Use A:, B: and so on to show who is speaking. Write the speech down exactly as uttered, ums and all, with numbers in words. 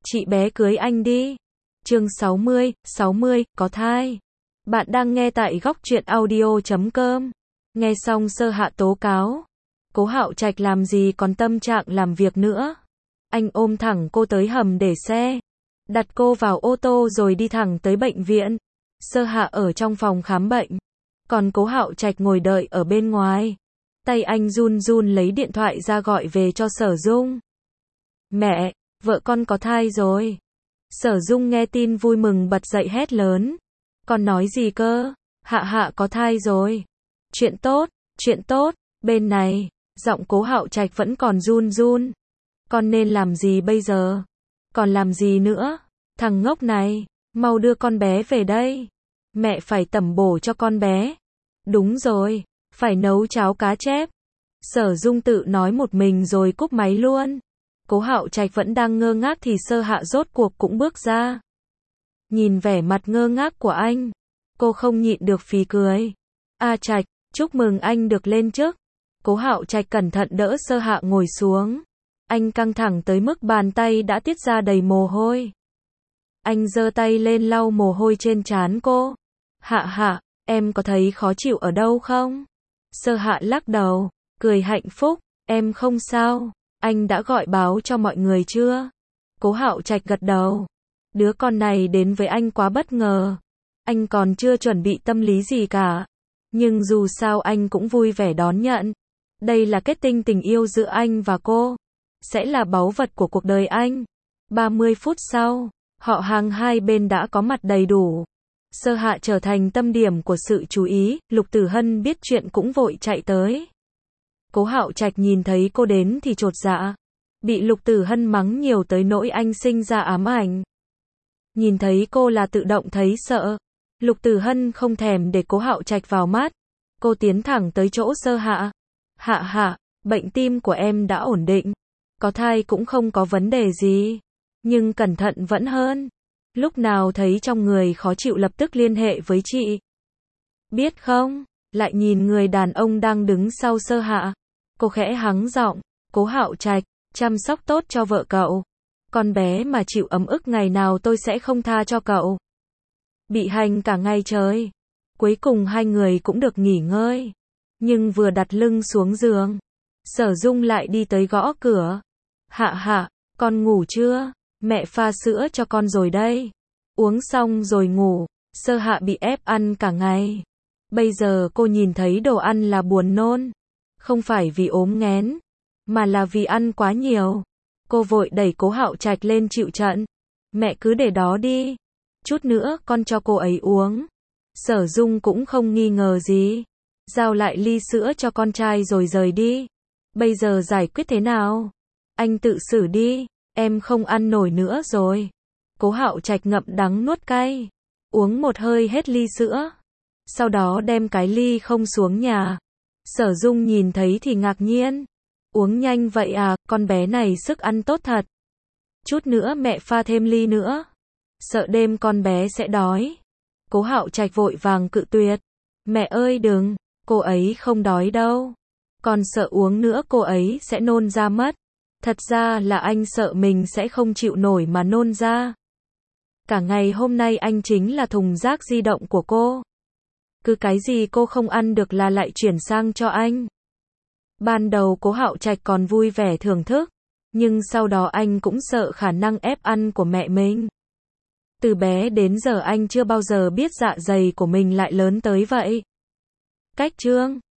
A: chị bé cưới anh đi. Chương sáu mươi, sáu mươi, có thai. Bạn đang nghe tại góc truyện audio chấm com. Nghe xong Sơ Hạ tố cáo. Cố Hạo Trạch làm gì còn tâm trạng làm việc nữa. Anh ôm thẳng cô tới hầm để xe. Đặt cô vào ô tô rồi đi thẳng tới bệnh viện. Sơ Hạ ở trong phòng khám bệnh. Còn Cố Hạo Trạch ngồi đợi ở bên ngoài. Tay anh run run lấy điện thoại ra gọi về cho Sở Dung. Mẹ, vợ con có thai rồi. Sở Dung nghe tin vui mừng bật dậy hét lớn. Con nói gì cơ? Hạ Hạ có thai rồi. Chuyện tốt, chuyện tốt. Bên này, giọng Cố Hạo Trạch vẫn còn run run. Con nên làm gì bây giờ? Còn làm gì nữa? Thằng ngốc này, mau đưa con bé về đây. Mẹ phải tẩm bổ cho con bé. Đúng rồi, phải nấu cháo cá chép. Sở Dung tự nói một mình rồi cúp máy luôn. Cố Hạo Trạch vẫn đang ngơ ngác thì Sơ Hạ rốt cuộc cũng bước ra. Nhìn vẻ mặt ngơ ngác của anh, cô không nhịn được phì cười. A Trạch, chúc mừng anh được lên chức. Cố Hạo Trạch cẩn thận đỡ Sơ Hạ ngồi xuống. Anh căng thẳng tới mức bàn tay đã tiết ra đầy mồ hôi. Anh giơ tay lên lau mồ hôi trên trán cô. Hạ Hạ, em có thấy khó chịu ở đâu không? Sơ Hạ lắc đầu, cười hạnh phúc. Em không sao. Anh đã gọi báo cho mọi người chưa? Cố Hạo Trạch gật đầu. Đứa con này đến với anh quá bất ngờ. Anh còn chưa chuẩn bị tâm lý gì cả. Nhưng dù sao anh cũng vui vẻ đón nhận. Đây là kết tinh tình yêu giữa anh và cô. Sẽ là báu vật của cuộc đời anh. ba mươi phút sau, họ hàng hai bên đã có mặt đầy đủ. Sơ Hạ trở thành tâm điểm của sự chú ý, Lục Tử Hân biết chuyện cũng vội chạy tới. Cố Hạo Trạch nhìn thấy cô đến thì chột dạ. Bị Lục Tử Hân mắng nhiều tới nỗi anh sinh ra ám ảnh. Nhìn thấy cô là tự động thấy sợ. Lục Tử Hân không thèm để Cố Hạo Trạch vào mắt. Cô tiến thẳng tới chỗ Sơ Hạ. Hạ Hạ, bệnh tim của em đã ổn định. Có thai cũng không có vấn đề gì. Nhưng cẩn thận vẫn hơn. Lúc nào thấy trong người khó chịu lập tức liên hệ với chị. Biết không? Lại nhìn người đàn ông đang đứng sau Sơ Hạ. Cô khẽ hắng giọng. Cố Hạo Trạch, chăm sóc tốt cho vợ cậu. Con bé mà chịu ấm ức ngày nào tôi sẽ không tha cho cậu. Bị hành cả ngày trời. Cuối cùng hai người cũng được nghỉ ngơi. Nhưng vừa đặt lưng xuống giường, Sở Dung lại đi tới gõ cửa. Hạ Hạ, con ngủ chưa? Mẹ pha sữa cho con rồi đây. Uống xong rồi ngủ. Sơ Hạ bị ép ăn cả ngày. Bây giờ cô nhìn thấy đồ ăn là buồn nôn. Không phải vì ốm nghén, mà là vì ăn quá nhiều. Cô vội đẩy Cố Hạo Trạch lên chịu trận. Mẹ cứ để đó đi. Chút nữa con cho cô ấy uống. Sở Dung cũng không nghi ngờ gì. Giao lại ly sữa cho con trai rồi rời đi. Bây giờ giải quyết thế nào? Anh tự xử đi. Em không ăn nổi nữa rồi. Cố Hạo Trạch ngậm đắng nuốt cay. Uống một hơi hết ly sữa. Sau đó đem cái ly không xuống nhà. Sở Dung nhìn thấy thì ngạc nhiên. Uống nhanh vậy à, con bé này sức ăn tốt thật. Chút nữa mẹ pha thêm ly nữa. Sợ đêm con bé sẽ đói. Cố Hạo Trạch vội vàng cự tuyệt. Mẹ ơi đừng, cô ấy không đói đâu. Còn sợ uống nữa cô ấy sẽ nôn ra mất. Thật ra là anh sợ mình sẽ không chịu nổi mà nôn ra. Cả ngày hôm nay anh chính là thùng rác di động của cô. Cứ cái gì cô không ăn được là lại chuyển sang cho anh. Ban đầu Cố Hạo Trạch còn vui vẻ thưởng thức. Nhưng sau đó anh cũng sợ khả năng ép ăn của mẹ mình. Từ bé đến giờ anh chưa bao giờ biết dạ dày của mình lại lớn tới vậy. Cách chương